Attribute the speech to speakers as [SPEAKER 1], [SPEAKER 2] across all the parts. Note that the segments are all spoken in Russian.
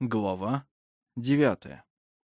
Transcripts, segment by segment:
[SPEAKER 1] Глава 9.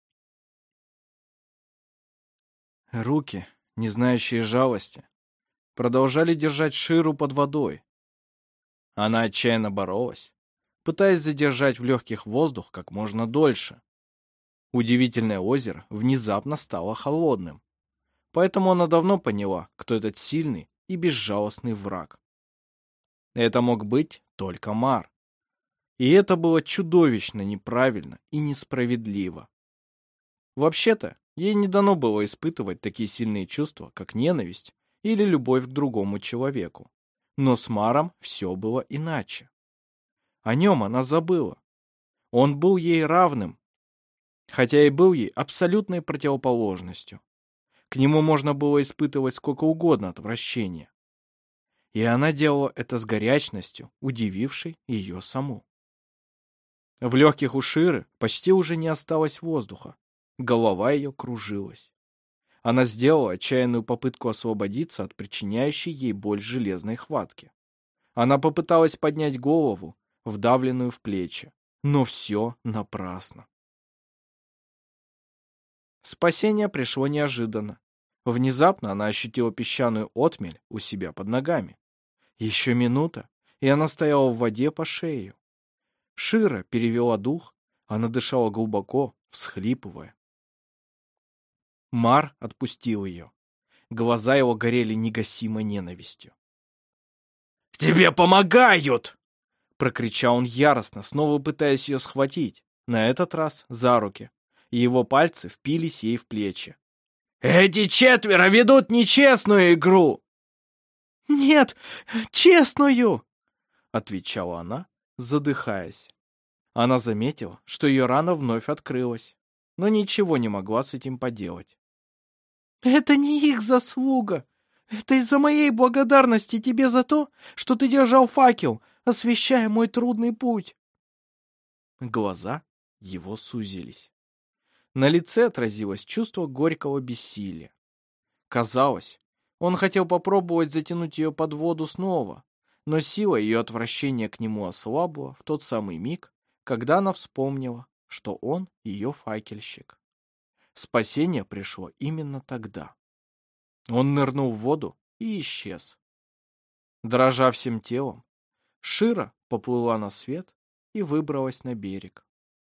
[SPEAKER 1] Руки, не знающие жалости, продолжали держать Ширу под водой. Она отчаянно боролась, пытаясь задержать в легких воздух как можно дольше. Удивительное озеро внезапно стало холодным, поэтому она давно поняла, кто этот сильный и безжалостный враг. Это мог быть только Мар. И это было чудовищно неправильно и несправедливо. Вообще-то, ей не дано было испытывать такие сильные чувства, как ненависть или любовь к другому человеку. Но с Маром все было иначе. О нем она забыла. Он был ей равным, хотя и был ей абсолютной противоположностью. К нему можно было испытывать сколько угодно отвращения. И она делала это с горячностью, удивившей ее саму. В легких у Ширы почти уже не осталось воздуха. Голова ее кружилась. Она сделала отчаянную попытку освободиться от причиняющей ей боль железной хватки. Она попыталась поднять голову, вдавленную в плечи, но все напрасно. Спасение пришло неожиданно. Внезапно она ощутила песчаную отмель у себя под ногами. Еще минута, и она стояла в воде по шею. Шира перевела дух, она дышала глубоко, всхлипывая. Мар отпустил ее. Глаза его горели негасимой ненавистью. «Тебе помогают!» — прокричал он яростно, снова пытаясь ее схватить, на этот раз за руки, и его пальцы впились ей в плечи. «Эти четверо ведут нечестную игру!» «Нет, честную!» — отвечала она, задыхаясь. Она заметила, что ее рана вновь открылась, но ничего не могла с этим поделать. «Это не их заслуга. Это из-за моей благодарности тебе за то, что ты держал факел, освещая мой трудный путь». Глаза его сузились. На лице отразилось чувство горького бессилия. Казалось, он хотел попробовать затянуть ее под воду снова, но сила ее отвращения к нему ослабла в тот самый миг, когда она вспомнила, что он ее факельщик. Спасение пришло именно тогда. Он нырнул в воду и исчез. Дрожа всем телом, Шира поплыла на свет и выбралась на берег.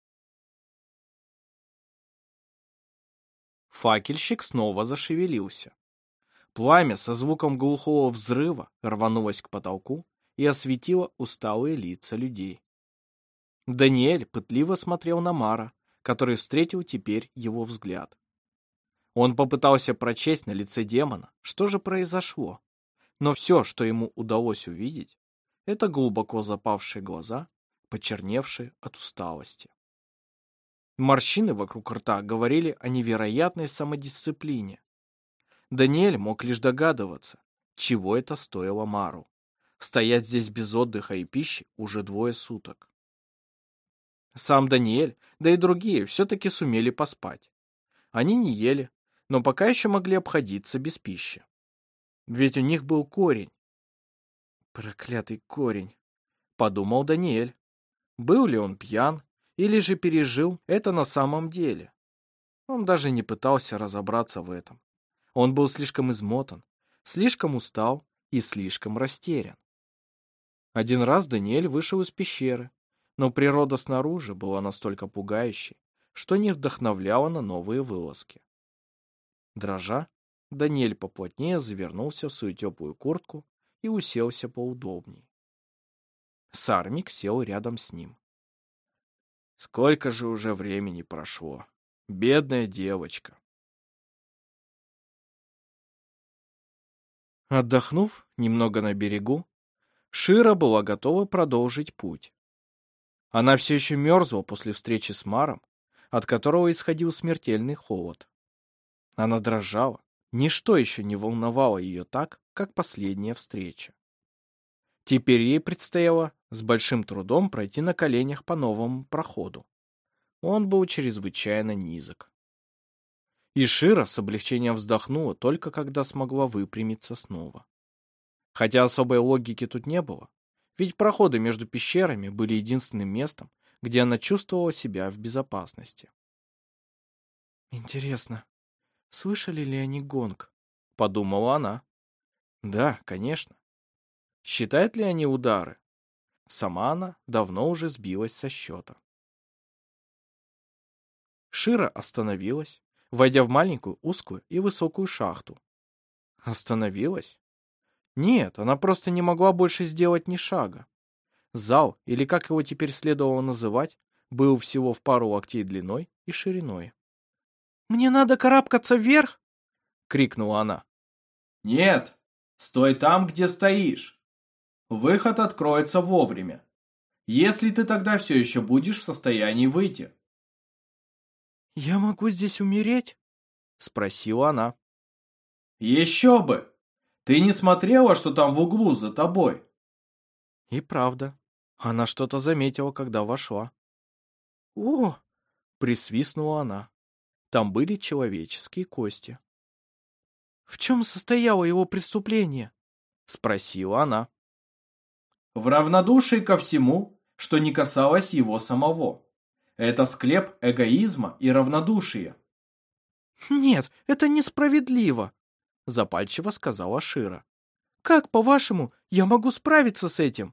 [SPEAKER 1] Факельщик снова зашевелился. Пламя со звуком глухого взрыва рванулось к потолку и осветило усталые лица людей. Даниэль пытливо смотрел на Мара, который встретил теперь его взгляд. Он попытался прочесть на лице демона, что же произошло, но все, что ему удалось увидеть, это глубоко запавшие глаза, почерневшие от усталости. Морщины вокруг рта говорили о невероятной самодисциплине. Даниэль мог лишь догадываться, чего это стоило Мару. Стоять здесь без отдыха и пищи уже 2 суток. Сам Даниэль, да и другие все-таки сумели поспать. Они не ели, но пока еще могли обходиться без пищи. Ведь у них был корень. Проклятый корень, подумал Даниэль. Был ли он пьян, или же пережил это на самом деле? Он даже не пытался разобраться в этом. Он был слишком измотан, слишком устал и слишком растерян. Один раз Даниэль вышел из пещеры, но природа снаружи была настолько пугающей, что не вдохновляла на новые вылазки. Дрожа, Даниэль поплотнее завернулся в свою теплую куртку и уселся поудобней. Сармик сел рядом с ним. Сколько же уже времени прошло, бедная девочка. Отдохнув немного на берегу, Шира была готова продолжить путь. Она все еще мерзла после встречи с Маром, от которого исходил смертельный холод. Она дрожала, ничто еще не волновало ее так, как последняя встреча. Теперь ей предстояло с большим трудом пройти на коленях по новому проходу. Он был чрезвычайно низок. И Шира с облегчением вздохнула только когда смогла выпрямиться снова. Хотя особой логики тут не было, ведь проходы между пещерами были единственным местом, где она чувствовала себя в безопасности.
[SPEAKER 2] «Интересно, слышали ли они гонг?»
[SPEAKER 1] — подумала она. Да, конечно. Считают ли они удары? Сама она давно уже сбилась со счета. Шира остановилась, войдя в маленькую, узкую и высокую шахту. Остановилась? Нет, она просто не могла больше сделать ни шага. Зал, или как его теперь следовало называть, был всего в пару локтей длиной и шириной.
[SPEAKER 2] «Мне надо карабкаться вверх!»
[SPEAKER 1] — крикнула она.
[SPEAKER 3] «Нет, стой там, где стоишь. Выход откроется вовремя, если ты тогда все еще будешь в состоянии выйти».
[SPEAKER 2] «Я могу здесь умереть?»
[SPEAKER 1] — спросила она.
[SPEAKER 3] «Еще бы! Ты не смотрела, что там в углу за тобой?»
[SPEAKER 1] И правда, она что-то заметила, когда вошла.
[SPEAKER 2] «О!»
[SPEAKER 1] — присвистнула она. Там были человеческие кости.
[SPEAKER 2] «В чем состояло его преступление?»
[SPEAKER 1] — спросила она.
[SPEAKER 3] В равнодушии ко всему, что не касалось его самого. Это склеп эгоизма и равнодушия.
[SPEAKER 2] «Нет, это несправедливо», —
[SPEAKER 1] Запальчиво сказала Шира.
[SPEAKER 2] «Как, по-вашему, я могу справиться с этим?»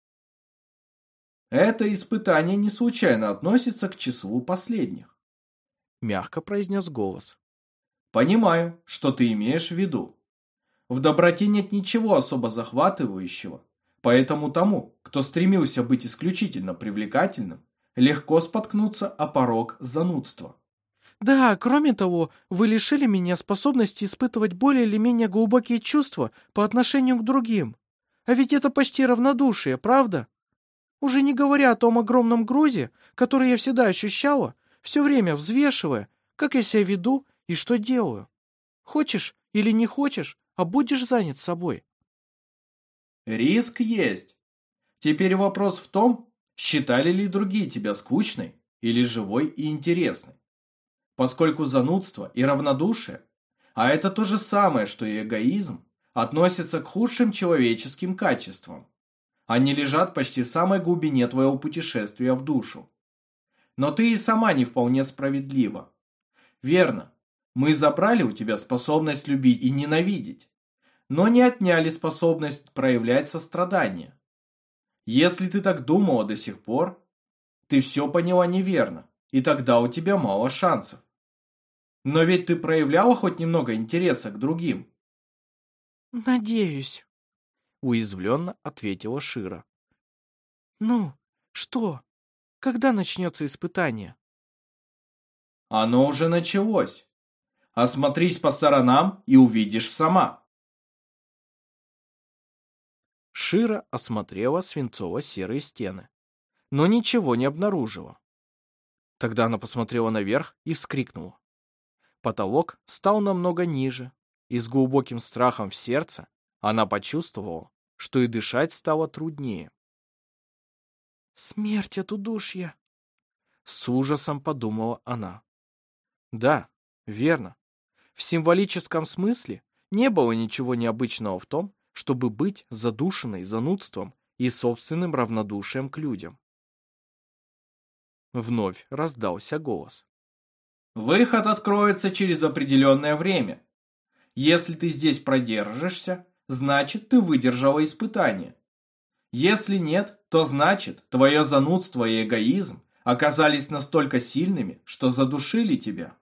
[SPEAKER 3] Это испытание не случайно относится к числу последних.
[SPEAKER 1] Мягко произнес голос.
[SPEAKER 3] Понимаю, что ты имеешь в виду. В доброте нет ничего особо захватывающего, поэтому тому, кто стремился быть исключительно привлекательным, легко споткнуться о порог занудства.
[SPEAKER 2] «Да, кроме того, вы лишили меня способности испытывать более или менее глубокие чувства по отношению к другим. А ведь это почти равнодушие, правда? Уже не говоря о том огромном грузе, который я всегда ощущала, все время взвешивая, как я себя веду и что делаю. Хочешь или не хочешь, а будешь занят собой».
[SPEAKER 3] Риск есть. Теперь вопрос в том, считали ли другие тебя скучной или живой и интересной. Поскольку занудство и равнодушие, а это то же самое, что и эгоизм, относятся к худшим человеческим качествам. Они лежат почти в самой глубине твоего путешествия в душу. Но ты и сама не вполне справедлива. Верно, мы забрали у тебя способность любить и ненавидеть, но не отняли способность проявлять сострадание. Если ты так думала до сих пор, ты все поняла неверно, и тогда у тебя мало шансов. Но ведь ты проявляла хоть немного интереса к другим.
[SPEAKER 2] «Надеюсь»,
[SPEAKER 1] — уязвленно ответила Шира.
[SPEAKER 2] «Ну, что? Когда начнется испытание?»
[SPEAKER 3] Оно уже началось. Осмотрись по сторонам и увидишь сама.
[SPEAKER 1] Шира осмотрела свинцово-серые стены, но ничего не обнаружила. Тогда она посмотрела наверх и вскрикнула. Потолок стал намного ниже, и с глубоким страхом в сердце она почувствовала, что и дышать стало труднее.
[SPEAKER 2] «Смерть от удушья!»
[SPEAKER 1] С ужасом подумала она. Да, верно. В символическом смысле не было ничего необычного в том, чтобы быть задушенной занудством и собственным равнодушием к людям. Вновь раздался голос.
[SPEAKER 3] Выход откроется через определенное время. Если ты здесь продержишься, значит, ты выдержала испытание. Если нет, то значит, твое занудство и эгоизм оказались настолько сильными, что задушили тебя.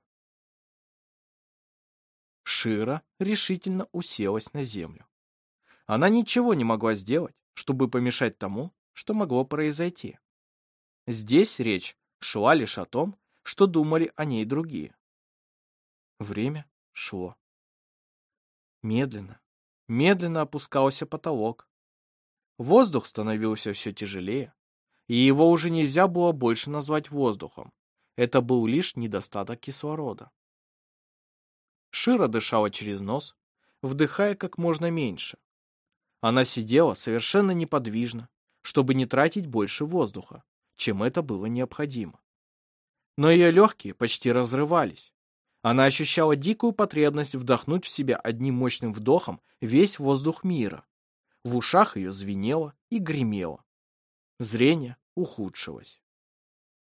[SPEAKER 1] Шира решительно уселась на землю. Она ничего не могла сделать, чтобы помешать тому, что могло произойти. Здесь речь шла лишь о том, что думали о ней другие. Время шло. Медленно, медленно опускался потолок. Воздух становился все тяжелее, и его уже нельзя было больше назвать воздухом. Это был лишь недостаток кислорода. Шира дышала через нос, вдыхая как можно меньше. Она сидела совершенно неподвижно, чтобы не тратить больше воздуха, чем это было необходимо. Но ее легкие почти разрывались. Она ощущала дикую потребность вдохнуть в себя одним мощным вдохом весь воздух мира. В ушах ее звенело и гремело. Зрение ухудшилось.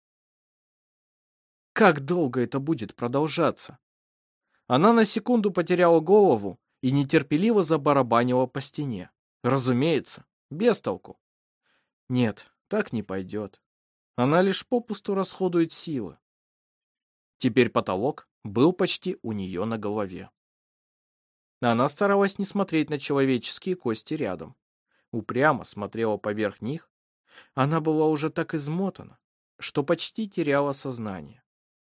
[SPEAKER 1] Как долго это будет продолжаться? Она на секунду потеряла голову и нетерпеливо забарабанила по стене. Разумеется, без толку. Нет, так не пойдет. Она лишь попусту расходует силы. Теперь потолок был почти у нее на голове. Она старалась не смотреть на человеческие кости рядом. Упрямо смотрела поверх них. Она была уже так измотана, что почти теряла сознание.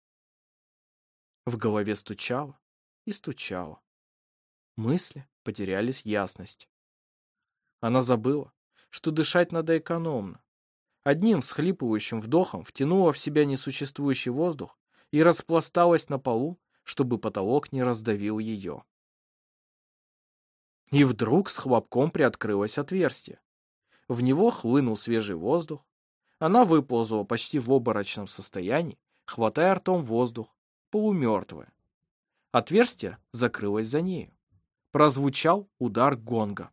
[SPEAKER 1] В голове стучало и стучало. Мысли потерялись ясность. Она забыла, что дышать надо экономно. Одним всхлипывающим вдохом втянула в себя несуществующий воздух и распласталась на полу, чтобы потолок не раздавил ее. И вдруг с хлопком приоткрылось отверстие. В него хлынул свежий воздух. Она выползла почти в обморочном состоянии, хватая ртом воздух, полумертвая. Отверстие закрылось за нею. Прозвучал удар гонга.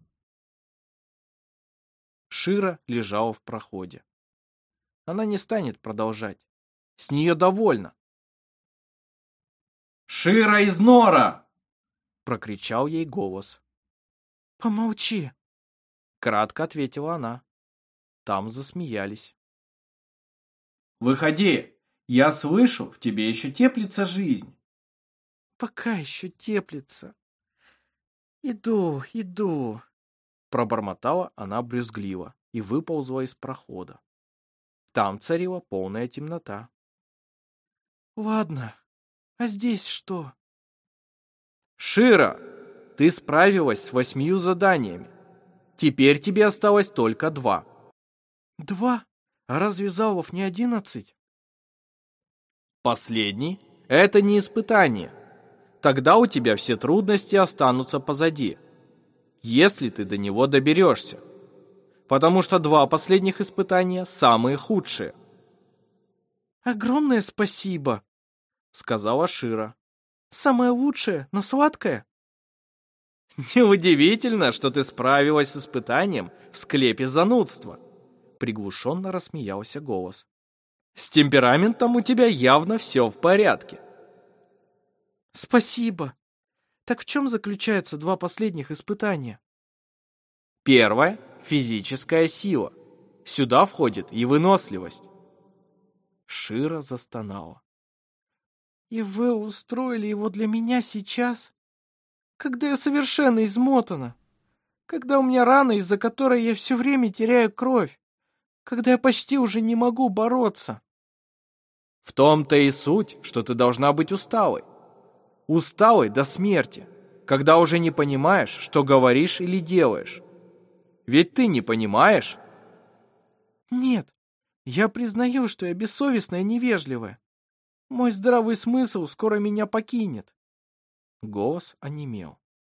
[SPEAKER 1] Шира лежала в проходе. Она не станет продолжать. С нее довольно.
[SPEAKER 3] «Шира из нора!»
[SPEAKER 1] — прокричал ей голос.
[SPEAKER 2] «Помолчи!»
[SPEAKER 1] — кратко ответила она. Там засмеялись.
[SPEAKER 3] «Выходи! Я слышу, в тебе еще теплится жизнь!»
[SPEAKER 2] «Пока еще теплится. Иду!»
[SPEAKER 1] Пробормотала она брюзгливо и выползла из прохода. Там царила полная темнота.
[SPEAKER 2] «Ладно, а здесь что?»
[SPEAKER 1] «Шира, ты справилась с 8 заданиями. Теперь тебе осталось только 2.
[SPEAKER 2] 2? А разве залов не 11?
[SPEAKER 1] Последний — это не испытание. Тогда у тебя все трудности останутся позади, если ты до него доберешься. Потому что 2 последних испытания самые худшие.
[SPEAKER 2] Огромное спасибо,
[SPEAKER 1] Сказала Шира.
[SPEAKER 2] самое лучшее, но сладкое.
[SPEAKER 1] Неудивительно, что ты справилась с испытанием в склепе занудства. Приглушенно рассмеялся голос. С темпераментом у тебя явно все в порядке.
[SPEAKER 2] Спасибо. Так в чем заключаются 2 последних испытания?
[SPEAKER 1] Первое — физическая сила. Сюда входит и выносливость. Шира застонала.
[SPEAKER 2] И вы устроили его для меня сейчас? Когда я совершенно измотана? Когда у меня рана, из-за которой я все время теряю кровь? Когда я почти уже не могу бороться?
[SPEAKER 1] В том-то и суть, что ты должна быть усталой. Усталой до смерти, когда уже не понимаешь, что говоришь или делаешь. Ведь ты не понимаешь?
[SPEAKER 2] Нет, я признаю, что я бессовестная и невежливая. Мой здравый смысл скоро меня покинет.
[SPEAKER 1] Голос онемел.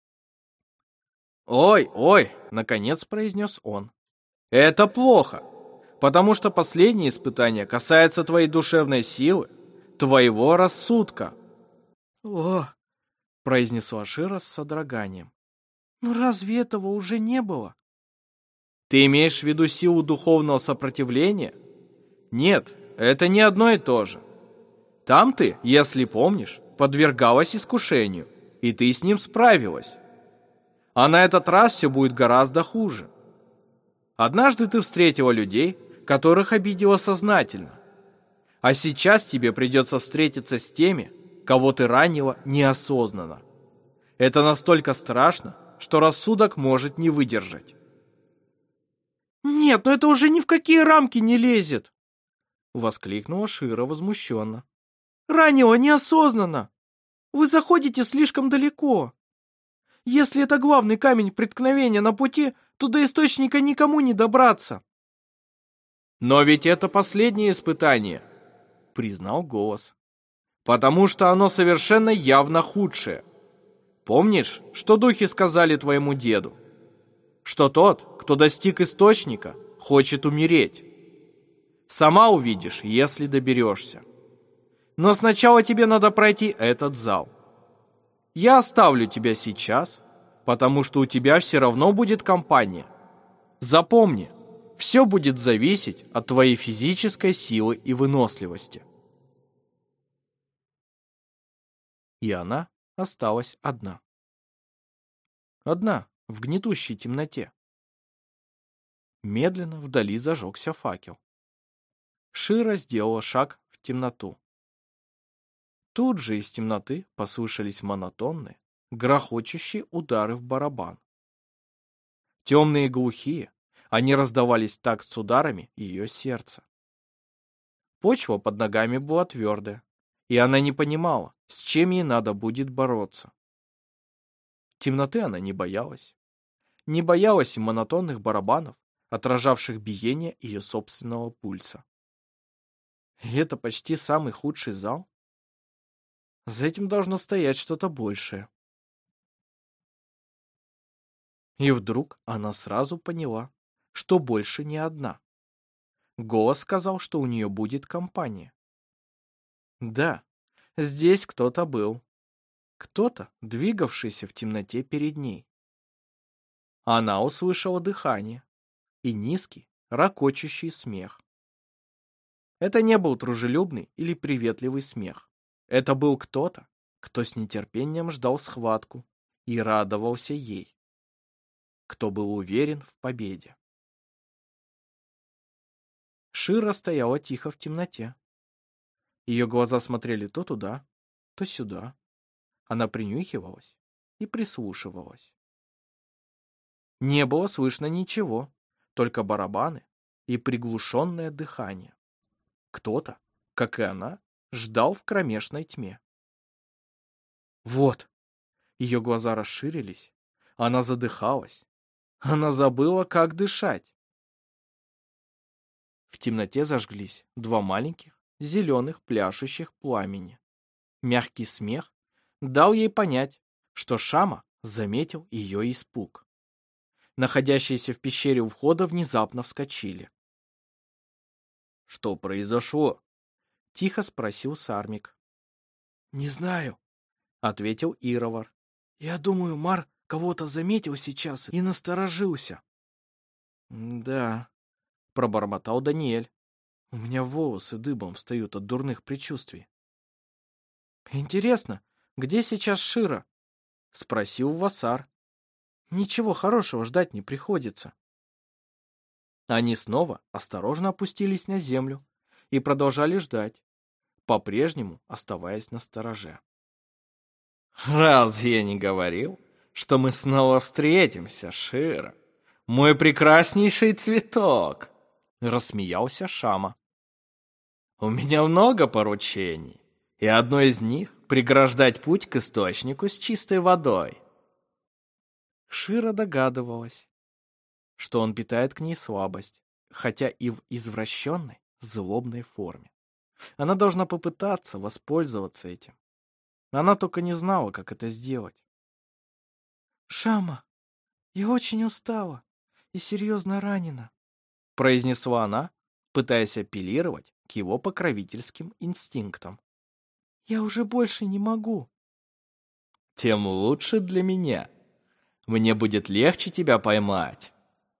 [SPEAKER 1] «Ой», — наконец произнес он. «Это плохо, потому что последнее испытание касается твоей душевной силы, твоего рассудка».
[SPEAKER 2] «О!» —
[SPEAKER 1] произнесла Шира с содроганием.
[SPEAKER 2] «Ну разве этого уже не было?»
[SPEAKER 1] «Ты имеешь в виду силу духовного сопротивления? Нет, это не одно и то же. Там ты, если помнишь, подвергалась искушению, и ты с ним справилась. А на этот раз все будет гораздо хуже. Однажды ты встретила людей, которых обидела сознательно. А сейчас тебе придется встретиться с теми, кого ты ранила неосознанно. Это настолько страшно, что рассудок может не выдержать».
[SPEAKER 2] «Нет, но это уже ни в какие рамки не лезет!»
[SPEAKER 1] Воскликнула Шира возмущенно.
[SPEAKER 2] «Ранило неосознанно! Вы заходите слишком далеко! Если это главный камень преткновения на пути, то до источника никому не добраться!»
[SPEAKER 1] «Но ведь это последнее испытание», — признал голос. «Потому что оно совершенно явно худшее. Помнишь, что духи сказали твоему деду? Что тот, кто достиг источника, хочет умереть. Сама увидишь, если доберешься. Но сначала тебе надо пройти этот зал. Я оставлю тебя сейчас, потому что у тебя все равно будет компания. Запомни, все будет зависеть от твоей физической силы и выносливости». И она осталась одна. Одна в гнетущей темноте. Медленно вдали зажегся факел. Шира сделала шаг в темноту. Тут же из темноты послышались монотонные, грохочущие удары в барабан. Темные и глухие, они раздавались в такт с ударами ее сердца. Почва под ногами была твердая, и она не понимала, с чем ей надо будет бороться. Темноты она не боялась. Не боялась и монотонных барабанов, отражавших биение ее собственного пульса. И это почти самый худший зал? За этим должно стоять что-то большее. И вдруг она сразу поняла, что больше не одна. Голос сказал, что у нее будет компания. Да, здесь кто-то был. Кто-то, двигавшийся в темноте перед ней. Она услышала дыхание и низкий, ракочущий смех. Это не был дружелюбный или приветливый смех. Это был кто-то, кто с нетерпением ждал схватку и радовался ей. Кто был уверен в победе. Шира стояла тихо в темноте. Ее глаза смотрели то туда, то сюда. Она принюхивалась и прислушивалась. Не было слышно ничего, только барабаны и приглушенное дыхание. Кто-то, как и она, ждал в кромешной тьме. Вот! Ее глаза расширились, она задыхалась. Она забыла, как дышать. В темноте зажглись два маленьких, зеленых, пляшущих пламени. Мягкий смех дал ей понять, что Шама заметил ее испуг. Находящиеся в пещере у входа внезапно вскочили. «Что произошло?» — тихо спросил Сармик.
[SPEAKER 2] «Не знаю», — ответилИровар. «Я думаю, Мар кого-то заметил сейчас и насторожился».
[SPEAKER 1] «Да», — пробормотал Даниэль. «У меня волосы дыбом встают от дурных предчувствий».
[SPEAKER 2] «Интересно, где сейчас Шира?» — спросил Васар. «Ничего хорошего ждать не приходится».
[SPEAKER 1] Они снова осторожно опустились на землю и продолжали ждать, по-прежнему оставаясь настороже. «Разве я не говорил, что мы снова встретимся, Шира? Мой прекраснейший цветок!» — рассмеялся Шама. «У меня много поручений, и одно из них — преграждать путь к источнику с чистой водой». Шира догадывалась, что он питает к ней слабость, хотя и в извращенной, злобной форме. Она должна попытаться воспользоваться этим. Она только не знала, как это сделать.
[SPEAKER 2] «Шама, я очень устала и серьезно ранена»,
[SPEAKER 1] — произнесла она, пытаясь апеллировать к его покровительским инстинктам.
[SPEAKER 2] «Я уже больше не могу».
[SPEAKER 1] «Тем лучше для меня. Мне будет легче тебя поймать».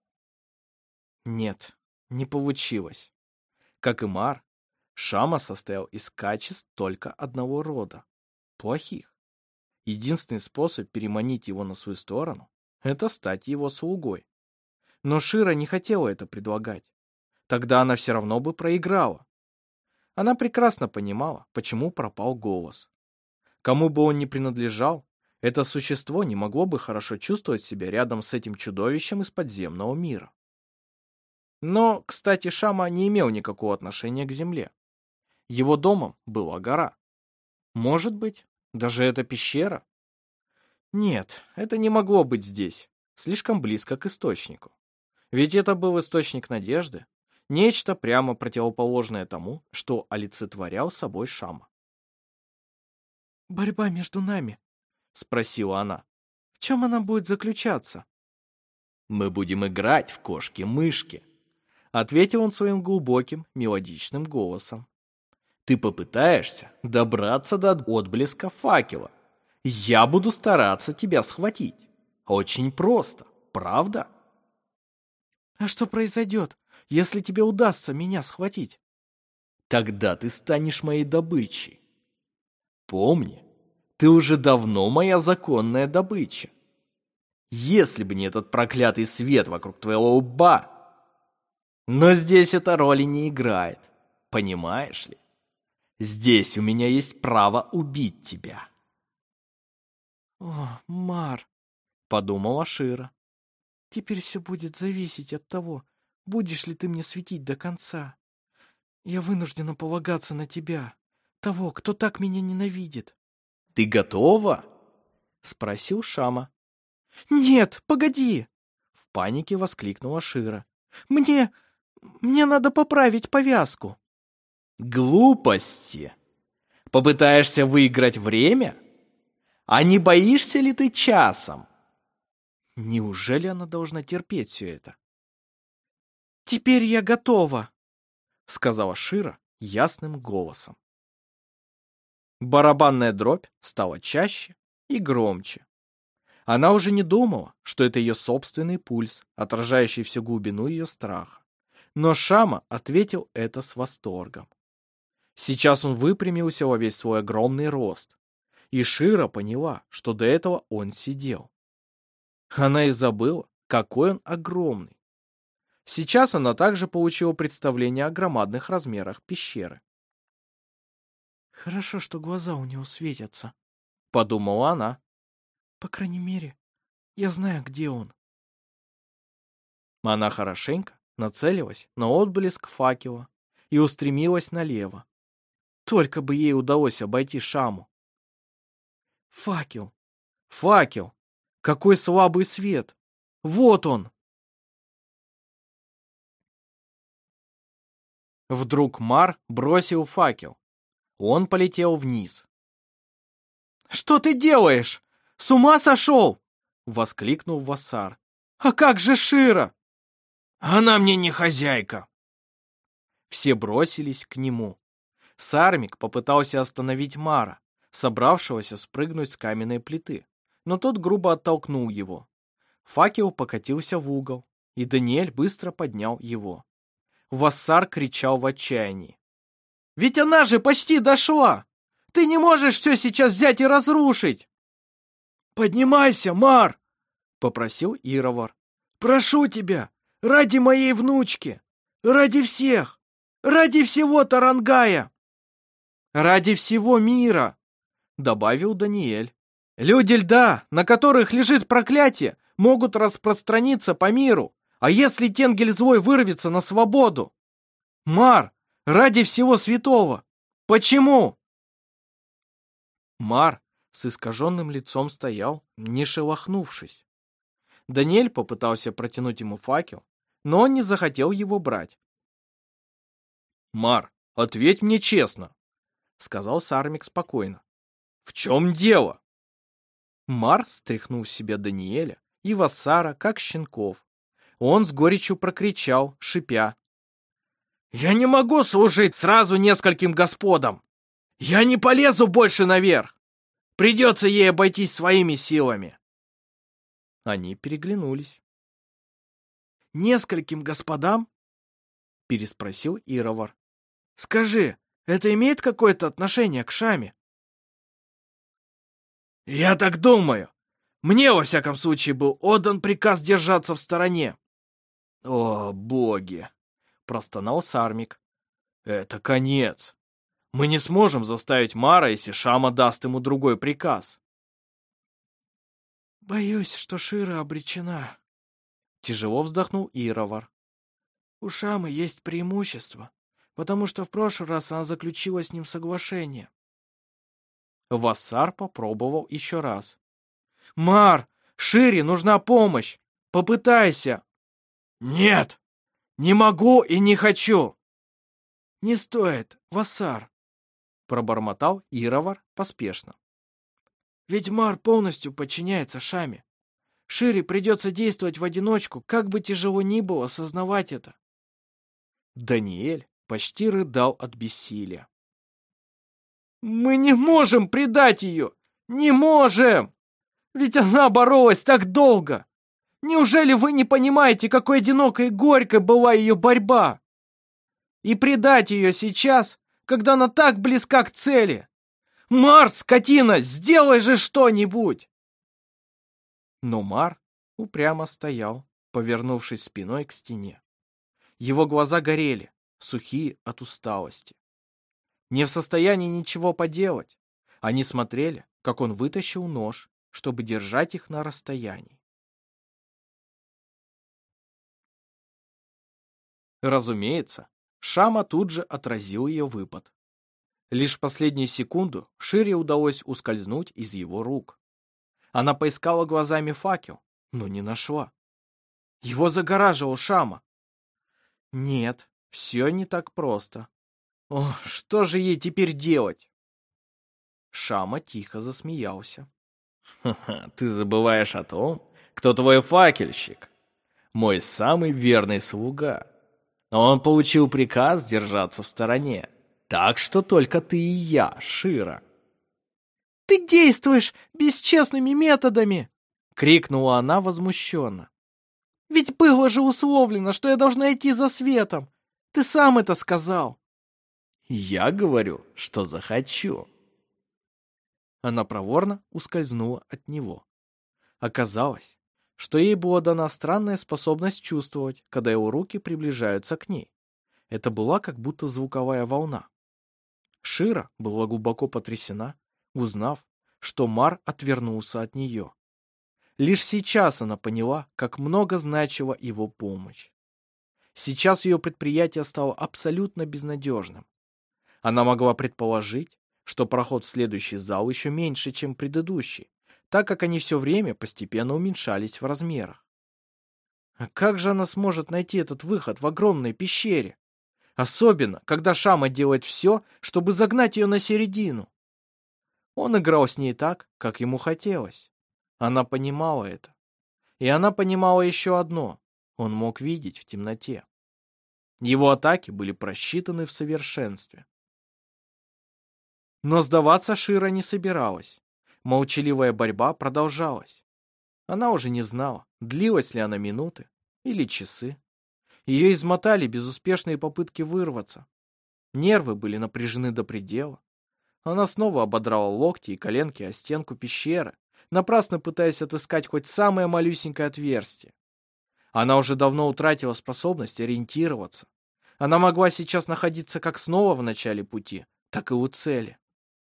[SPEAKER 1] Нет, не получилось. Как и Мар, Шама состоял из качеств только одного рода — плохих. Единственный способ переманить его на свою сторону — это стать его слугой. Но Шира не хотела это предлагать. Тогда она все равно бы проиграла. Она прекрасно понимала, почему пропал голос. Кому бы он ни принадлежал, это существо не могло бы хорошо чувствовать себя рядом с этим чудовищем из подземного мира. Но, кстати, Шама не имел никакого отношения к земле. Его домом была гора. Может быть, даже эта пещера? Нет, это не могло быть здесь, слишком близко к источнику. Ведь это был источник надежды, нечто прямо противоположное тому, что олицетворял собой Шама.
[SPEAKER 2] «Борьба между нами?» — спросила она. «В чем она будет заключаться?»
[SPEAKER 1] «Мы будем играть в кошки-мышки», — ответил он своим глубоким, мелодичным голосом. «Ты попытаешься добраться до отблеска факела. Я буду стараться тебя схватить. Очень просто, правда?»
[SPEAKER 2] «А что произойдет, если тебе удастся меня схватить?»
[SPEAKER 1] «Тогда ты станешь моей добычей. Помни, Ты уже давно моя законная добыча. Если бы не этот проклятый свет вокруг твоего лба. Но здесь эта роли не играет, понимаешь ли? Здесь у меня есть право убить тебя.
[SPEAKER 2] О, Мар,
[SPEAKER 1] Подумала Шира.
[SPEAKER 2] теперь все будет зависеть от того, будешь ли ты мне светить до конца. Я вынуждена полагаться на тебя, того, кто так меня ненавидит.
[SPEAKER 1] Ты готова? Спросил Шама.
[SPEAKER 2] Нет, погоди!
[SPEAKER 1] В панике воскликнула Шира.
[SPEAKER 2] Мне надо поправить повязку.
[SPEAKER 1] Глупости. Попытаешься выиграть время? А не боишься ли ты часом? Неужели она должна терпеть все это?
[SPEAKER 2] Теперь я готова,
[SPEAKER 1] Сказала Шира ясным голосом. Барабанная дробь стала чаще и громче. Она уже не думала, что это ее собственный пульс, отражающий всю глубину ее страха. Но Шама ответил это с восторгом. Сейчас он выпрямился во весь свой огромный рост, и Шира поняла, что до этого он сидел. Она и забыла, какой он огромный. Сейчас она также получила представление о громадных размерах пещеры.
[SPEAKER 2] Хорошо, что глаза у него светятся.
[SPEAKER 1] Подумала она.
[SPEAKER 2] По крайней мере, я знаю, где он.
[SPEAKER 1] Она хорошенько нацелилась на отблеск факела и устремилась налево. Только бы ей удалось обойти Шаму.
[SPEAKER 2] Факел.
[SPEAKER 1] Факел! Какой слабый свет! Вот он! Вдруг Мар бросил факел. Он полетел вниз.
[SPEAKER 2] Что ты делаешь? С ума сошел?
[SPEAKER 1] Воскликнул Вассар.
[SPEAKER 2] А как же Шира?
[SPEAKER 1] Она мне не хозяйка. Все бросились к нему. Сармик попытался остановить Мара, собравшегося спрыгнуть с каменной плиты, но тот грубо оттолкнул его. Факел покатился в угол, и Даниэль быстро поднял его. Вассар кричал в отчаянии.
[SPEAKER 2] Ведь она же почти дошла! Ты не можешь все сейчас взять и разрушить!
[SPEAKER 1] «Поднимайся, Мар!» — попросил Ировар.
[SPEAKER 2] «Прошу тебя, ради моей внучки, ради всех, ради всего Тарангая!»
[SPEAKER 1] «Ради всего мира!» — добавил Даниэль. «Люди льда, на которых лежит проклятие, могут распространиться по миру, а если Тенгель Злой вырвется на свободу? Мар, ради всего святого! Почему?» Мар с искаженным лицом стоял, не шелохнувшись. Даниэль попытался протянуть ему факел, но он не захотел его брать. «Мар, ответь мне честно», — сказал Сармик спокойно. «В чем дело?» Мар стряхнул с себя Даниэля и Вассара, как щенков. Он с горечью прокричал, шипя. «Я не могу служить сразу нескольким господам! Я не полезу больше наверх! Придется ей обойтись своими силами!» Они переглянулись.
[SPEAKER 2] «Нескольким господам?»
[SPEAKER 1] — переспросил Ировар.
[SPEAKER 2] «Скажи, это имеет какое-то отношение к Шаме?»
[SPEAKER 1] «Я так думаю. Мне, во всяком случае, был отдан приказ держаться в стороне». «О, боги!» — простонал Сармик. «Это конец. Мы не сможем заставить Мара, если Шама даст ему другой приказ».
[SPEAKER 2] «Боюсь, что Шира обречена», — тяжело вздохнул Ировар. «У Шамы есть преимущество, потому что в прошлый раз она заключила с ним соглашение».
[SPEAKER 1] Вассар попробовал еще раз. «Мар, Шире нужна помощь! Попытайся!» «Нет! Не могу и не хочу!»
[SPEAKER 2] «Не стоит, Вассар!» — пробормотал Ировар поспешно. «Ведь Мар полностью подчиняется Шаме. Шире придется действовать в одиночку, как бы тяжело ни было осознавать это».
[SPEAKER 1] Даниэль почти рыдал от бессилия.
[SPEAKER 2] «Мы не можем предать ее! Не можем! Ведь она боролась так долго! Неужели вы не понимаете, какой одинокой и горькой была ее борьба? И предать ее сейчас, когда она так близка к цели!
[SPEAKER 1] «Мар, скотина, сделай же что-нибудь!» Но Мар упрямо стоял, повернувшись спиной к стене. Его глаза горели, сухие от усталости. Не в состоянии ничего поделать, они смотрели, как он вытащил нож, чтобы держать их на расстоянии. Разумеется, Шама тут же отразил ее выпад. Лишь в последнюю секунду Шире удалось ускользнуть из его рук. Она поискала глазами факел, но не нашла. Его загораживал Шама. Нет, все не так просто. О, что же ей теперь делать? Шама тихо засмеялся. «Ха-ха, ты забываешь о том, кто твой факельщик. Мой самый верный слуга. Он получил приказ держаться в стороне. Так что только ты и я, Шира».
[SPEAKER 2] «Ты действуешь бесчестными методами!» —
[SPEAKER 1] крикнула она возмущенно.
[SPEAKER 2] «Ведь было же условлено, что я должна идти за светом! Ты сам это сказал!»
[SPEAKER 1] «Я говорю, что захочу». Она проворно ускользнула от него. Оказалось, что ей была дана странная способность чувствовать, когда его руки приближаются к ней. Это была как будто звуковая волна. Шира была глубоко потрясена, узнав, что Мар отвернулся от нее. Лишь сейчас она поняла, как много значила его помощь. Сейчас ее предприятие стало абсолютно безнадежным. Она могла предположить, что проход в следующий зал еще меньше, чем предыдущий, так как они все время постепенно уменьшались в размерах. А как же она сможет найти этот выход в огромной пещере? Особенно, когда Шама делает все, чтобы загнать ее на середину. Он играл с ней так, как ему хотелось. Она понимала это. И она понимала еще одно. Он мог видеть в темноте. Его атаки были просчитаны в совершенстве. Но сдаваться Шира не собиралась. Молчаливая борьба продолжалась. Она уже не знала, длилась ли она минуты или часы. Ее измотали безуспешные попытки вырваться. Нервы были напряжены до предела. Она снова ободрала локти и коленки о стенку пещеры, напрасно пытаясь отыскать хоть самое малюсенькое отверстие. Она уже давно утратила способность ориентироваться. Она могла сейчас находиться как снова в начале пути, так и у цели.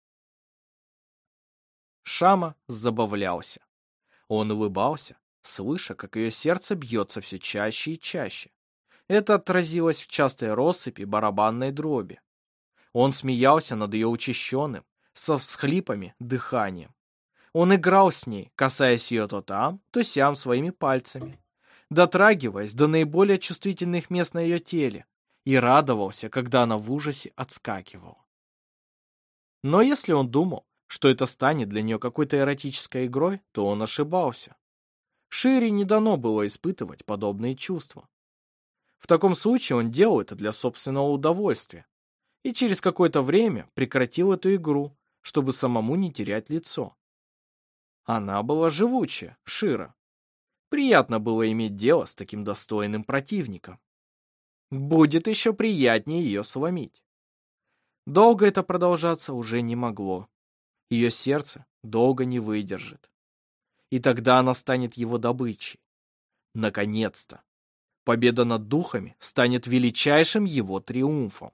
[SPEAKER 1] Шама забавлялся. Он улыбался, слыша, как ее сердце бьется все чаще и чаще. Это отразилось в частой россыпи барабанной дроби. Он смеялся над ее учащенным, со всхлипами, дыханием. Он играл с ней, касаясь ее то там, то сям своими пальцами, дотрагиваясь до наиболее чувствительных мест на ее теле, и радовался, когда она в ужасе отскакивала. Но если он думал, что это станет для нее какой-то эротической игрой, то он ошибался. Шире не дано было испытывать подобные чувства. В таком случае он делал это для собственного удовольствия и через какое-то время прекратил эту игру, чтобы самому не терять лицо. Она была живучая, Шира. Приятно было иметь дело с таким достойным противником. Будет еще приятнее ее сломить. Долго это продолжаться уже не могло. Ее сердце долго не выдержит. И тогда она станет его добычей. Наконец-то. Победа над духами станет величайшим его триумфом.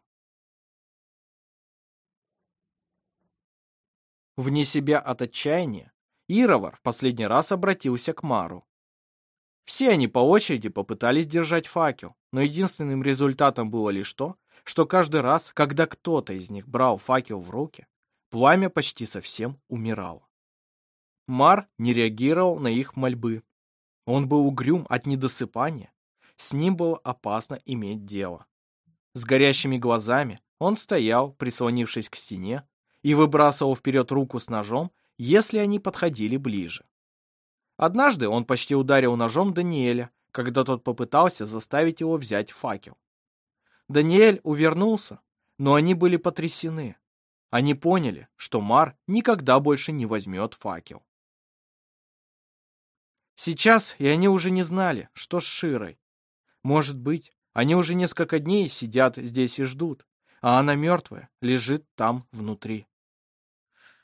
[SPEAKER 1] Вне себя от отчаяния, Ировар в последний раз обратился к Мару. Все они по очереди попытались держать факел, но единственным результатом было лишь то, что каждый раз, когда кто-то из них брал факел в руки, пламя почти совсем умирало. Мар не реагировал на их мольбы. Он был угрюм от недосыпания. С ним было опасно иметь дело. С горящими глазами он стоял, прислонившись к стене, и выбрасывал вперед руку с ножом, если они подходили ближе. Однажды он почти ударил ножом Даниэля, когда тот попытался заставить его взять факел. Даниэль увернулся, но они были потрясены. Они поняли, что Мар никогда больше не возьмет факел. Сейчас и они уже не знали, что с Широй. Может быть, они уже несколько дней сидят здесь и ждут, а она мертвая, лежит там внутри.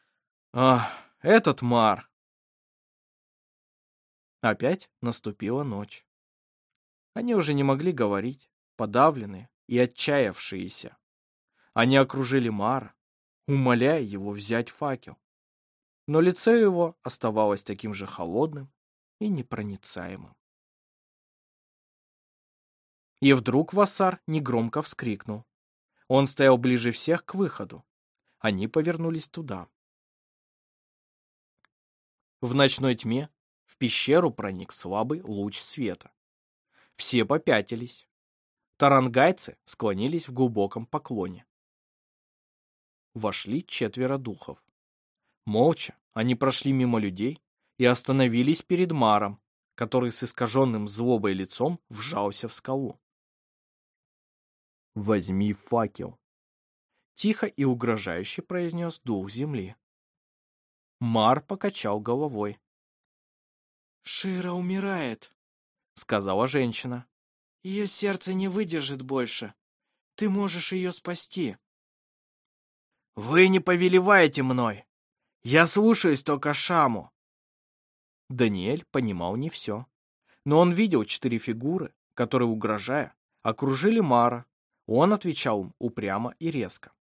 [SPEAKER 1] Ах, этот Мар. Опять наступила ночь. Они уже не могли говорить, подавленные и отчаявшиеся. Они окружили Мара, умоляя его взять факел. Но лицо его оставалось таким же холодным и непроницаемым. И вдруг Вассар негромко вскрикнул. Он стоял ближе всех к выходу. Они повернулись туда. В ночной тьме в пещеру проник слабый луч света. Все попятились. Тарангайцы склонились в глубоком поклоне. Вошли 4 духов. Молча они прошли мимо людей и остановились перед Маром, который с искаженным злобой лицом вжался в скалу. «Возьми факел», — тихо и угрожающе произнес дух земли. Мар покачал головой.
[SPEAKER 2] «Шира умирает», — сказала женщина. «Ее сердце не выдержит больше. Ты можешь ее спасти».
[SPEAKER 1] «Вы не повелеваете мной. Я слушаюсь только Шаму». Даниэль понимал не все, но он видел 4 фигуры, которые, угрожая, окружили Мара. Он отвечал им упрямо и резко.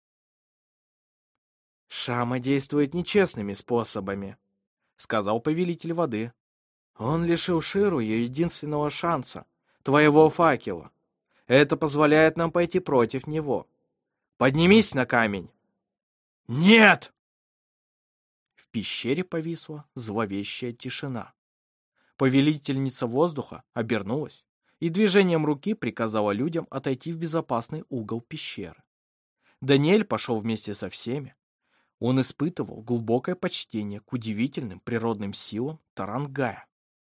[SPEAKER 1] «Шама действует нечестными способами», — сказал повелитель воды. «Он лишил Ширу ее единственного шанса, твоего факела. Это позволяет нам пойти против него. Поднимись на камень». «Нет!» В пещере повисла зловещая тишина. Повелительница воздуха обернулась и движением руки приказала людям отойти в безопасный угол пещеры. Даниэль пошел вместе со всеми. Он испытывал глубокое почтение к удивительным природным силам Тарангая.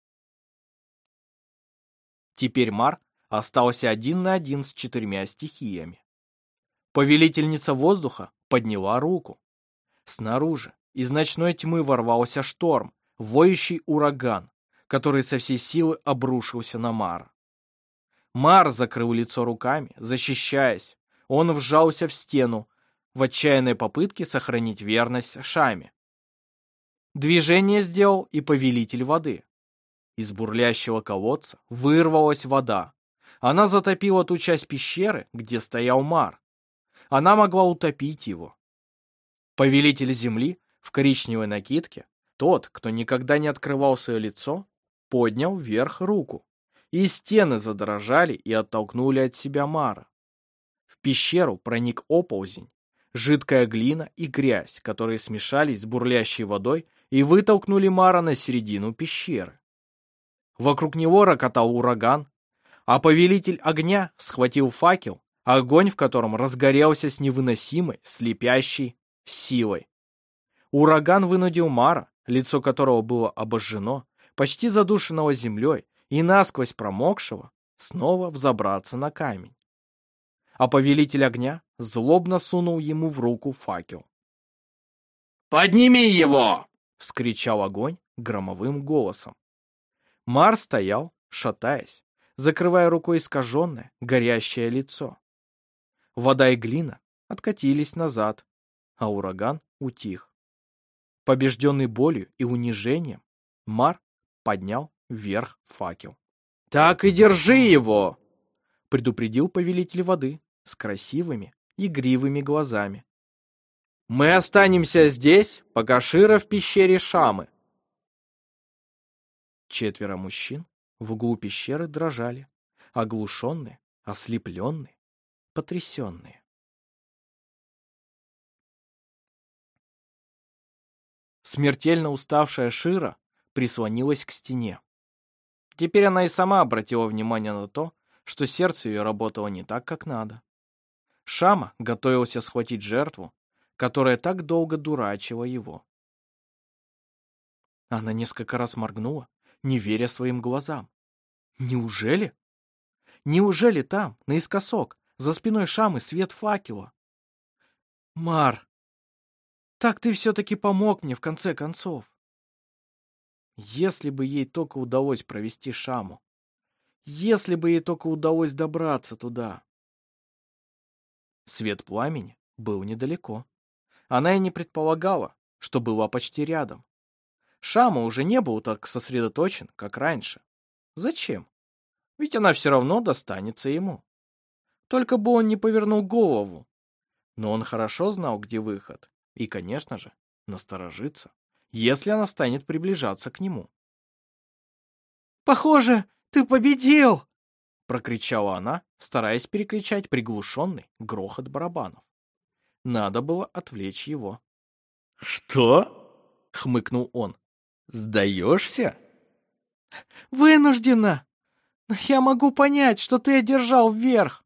[SPEAKER 1] Теперь Мар остался 1 на 1 с 4 стихиями. Повелительница воздуха подняла руку. Снаружи из ночной тьмы ворвался шторм, воющий ураган, который со всей силы обрушился на Мара. Мар закрыл лицо руками, защищаясь. Он вжался в стену в отчаянной попытке сохранить верность Шаме. Движение сделал и повелитель воды. Из бурлящего колодца вырвалась вода. Она затопила ту часть пещеры, где стоял Мар. Она могла утопить его. Повелитель земли в коричневой накидке, тот, кто никогда не открывал свое лицо, поднял вверх руку, и стены задрожали и оттолкнули от себя Мара. В пещеру проник оползень, жидкая глина и грязь, которые смешались с бурлящей водой и вытолкнули Мара на середину пещеры. Вокруг него рокотал ураган, а повелитель огня схватил факел, огонь в котором разгорелся с невыносимой, слепящей силой. Ураган вынудил Мара, лицо которого было обожжено, почти задушенного землей и насквозь промокшего, снова взобраться на камень. А повелитель огня злобно сунул ему в руку факел. «Подними его!» — вскричал огонь громовым голосом. Мар стоял, шатаясь, закрывая рукой искаженное, горящее лицо. Вода и глина откатились назад, а ураган утих. Побежденный болью и унижением, Мар поднял вверх факел. «Так и держи его!» — предупредил повелитель воды с красивыми, игривыми глазами. «Мы останемся здесь, пока Шира в пещере Шамы». 4 мужчин в углу пещеры дрожали, оглушенные, ослепленные, потрясенные. Смертельно уставшая Шира прислонилась к стене. Теперь она и сама обратила внимание на то, что сердце ее работало не так, как надо. Шама готовился схватить жертву, которая так долго дурачила его. Она несколько раз моргнула, не веря своим глазам. Неужели? Неужели там, наискосок, за спиной Шамы свет факела? Мар, так ты все-таки помог мне в конце концов. Если бы ей только удалось провести Шаму. Если бы ей только удалось добраться туда. Свет пламени был недалеко. Она и не предполагала, что была почти рядом. Шама уже не был так сосредоточен, как раньше. Зачем? Ведь она все равно достанется ему. Только бы он не повернул голову. Но он хорошо знал, где выход. И, конечно же, насторожится, если она станет приближаться к нему.
[SPEAKER 2] «Похоже, ты победил!»
[SPEAKER 1] — прокричала она, стараясь перекричать приглушенный грохот барабанов. Надо было отвлечь его. «Что?» — хмыкнул он. «Сдаешься?»
[SPEAKER 2] «Вынуждена! Но я могу понять, что ты одержал верх!»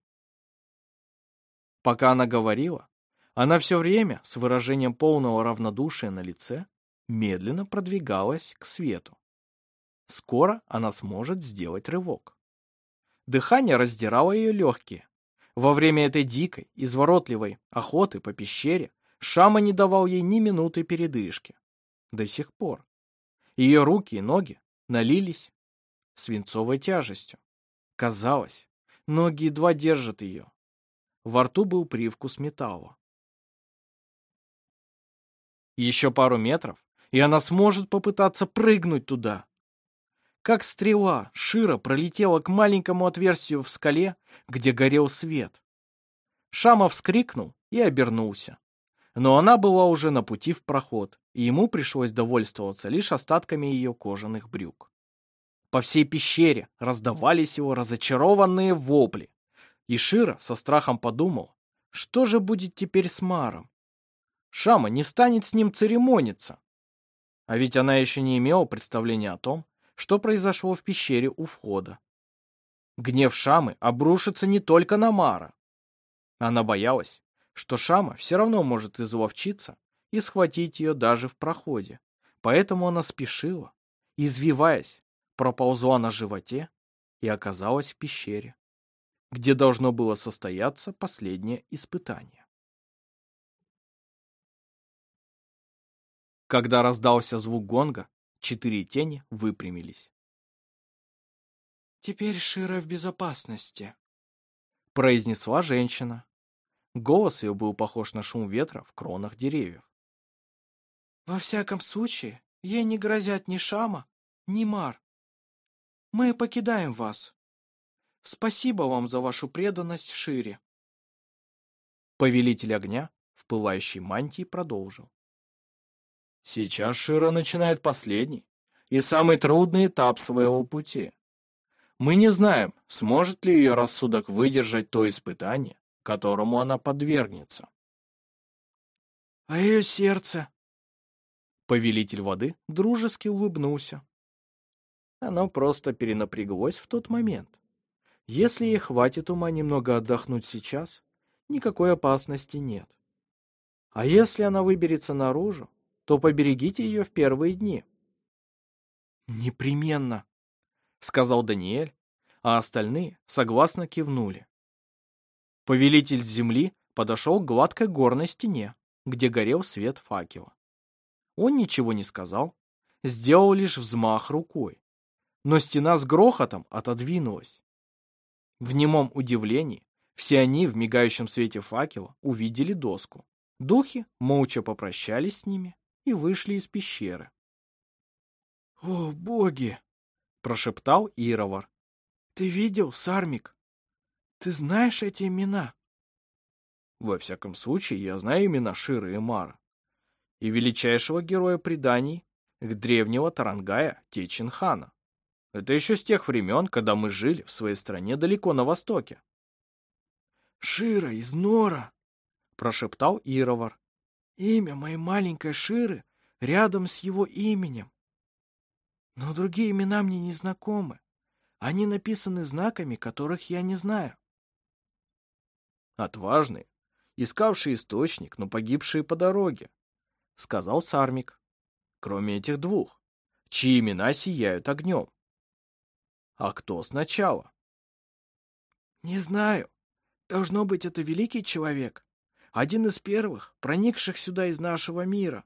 [SPEAKER 1] Пока она говорила, она все время с выражением полного равнодушия на лице медленно продвигалась к свету. Скоро она сможет сделать рывок. Дыхание раздирало ее легкие. Во время этой дикой, изворотливой охоты по пещере Шама не давал ей ни минуты передышки. До сих пор. Ее руки и ноги налились свинцовой тяжестью. Казалось, ноги едва держат ее. Во рту был привкус металла. Еще пару метров, и она сможет попытаться прыгнуть туда. Как стрела, Шира пролетела к маленькому отверстию в скале, где горел свет. Шама вскрикнул и обернулся. Но она была уже на пути в проход, и ему пришлось довольствоваться лишь остатками ее кожаных брюк. По всей пещере раздавались его разочарованные вопли, и Шира со страхом подумал, что же будет теперь с Маром. Шама не станет с ним церемониться. А ведь она еще не имела представления о том, что произошло в пещере у входа. Гнев Шамы обрушится не только на Мара. Она боялась, что Шама все равно может изловчиться и схватить ее даже в проходе. Поэтому она спешила, извиваясь, проползла на животе и оказалась в пещере, где должно было состояться последнее испытание. Когда раздался звук гонга, 4 тени выпрямились.
[SPEAKER 2] «Теперь Шира в безопасности»,
[SPEAKER 1] — произнесла женщина. Голос ее был похож на шум ветра в кронах деревьев.
[SPEAKER 2] «Во всяком случае, ей не грозят ни Шама, ни Мар. Мы покидаем вас. Спасибо вам за вашу преданность Шире».
[SPEAKER 1] Повелитель огня в пылающей мантии продолжил. Сейчас Шира начинает последний и самый трудный этап своего пути. Мы не знаем, сможет ли ее рассудок выдержать то испытание, которому она подвергнется.
[SPEAKER 2] «А ее сердце?»
[SPEAKER 1] Повелитель воды дружески улыбнулся. Оно просто перенапряглось в тот момент. Если ей хватит ума немного отдохнуть сейчас, никакой опасности нет. А если она выберется наружу, то поберегите ее в первые дни. «Непременно», — сказал Даниэль, а остальные согласно кивнули. Повелитель земли подошел к гладкой горной стене, где горел свет факела. Он ничего не сказал, сделал лишь взмах рукой, но стена с грохотом отодвинулась. В немом удивлении все они в мигающем свете факела увидели доску. Духи молча попрощались с ними и вышли из пещеры.
[SPEAKER 2] «О, боги!»
[SPEAKER 1] — прошептал Ировар.
[SPEAKER 2] «Ты видел, Сармик? Ты знаешь эти имена?»
[SPEAKER 1] Во всяком случае, я знаю имена Ширы и Мара и величайшего героя преданий древнего Тарангая Течин-хана. Это еще с тех времен, когда мы жили в своей стране далеко на востоке.
[SPEAKER 2] «Шира из Нора!»
[SPEAKER 1] — прошептал Ировар.
[SPEAKER 2] «Имя моей маленькой Ширы рядом с его именем. Но другие имена мне не знакомы. Они написаны знаками, которых я не знаю».
[SPEAKER 1] «Отважные, искавшие источник, но погибшие по дороге», — сказал Сармик. «Кроме этих двух, чьи имена сияют огнем. А кто сначала?»
[SPEAKER 2] «Не знаю. Должно быть, это великий человек. Один из первых, проникших сюда из нашего мира».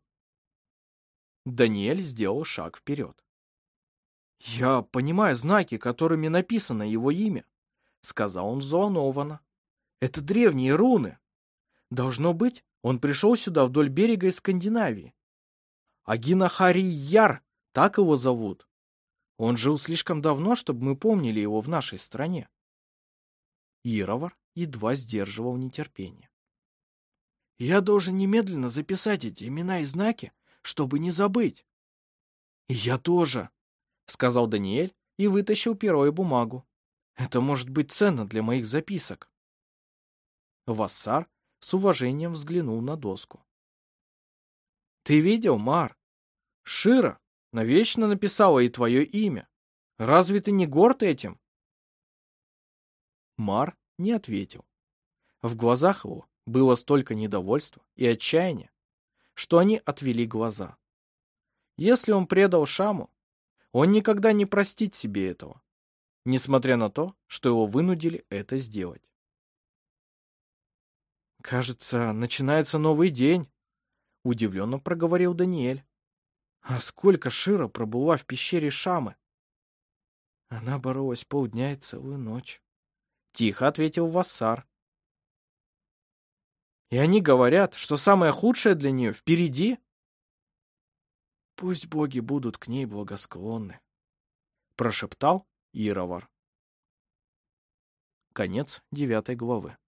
[SPEAKER 1] Даниэль сделал шаг вперед. «Я понимаю знаки, которыми написано его имя», — сказал он взволнованно. «Это древние руны. Должно быть, он пришел сюда вдоль берега из Скандинавии. Агинахарияр, так его зовут. Он жил слишком давно, чтобы мы помнили его в нашей стране. Ировар едва сдерживал нетерпение. Я должен немедленно записать эти имена и знаки, чтобы не забыть. И я тоже, сказал Даниэль и вытащил перо и бумагу. Это может быть ценно для моих записок. Вассар с уважением взглянул на доску. Ты видел, Мар? Шира навечно написала и твое имя. Разве ты не горд этим? Мар не ответил. В глазах его было столько недовольства и отчаяния, что они отвели глаза. Если он предал Шаму, он никогда не простит себе этого, несмотря на то, что его вынудили это сделать. «Кажется, начинается новый день», — удивленно проговорил Даниэль. «А сколько Шира пробыла в пещере Шамы?» «Она боролась полдня и целую ночь», — тихо ответил Вассар. «И они говорят, что самое худшее для нее впереди?» «Пусть боги будут к ней благосклонны», — прошептал Ировар. Конец 9 главы.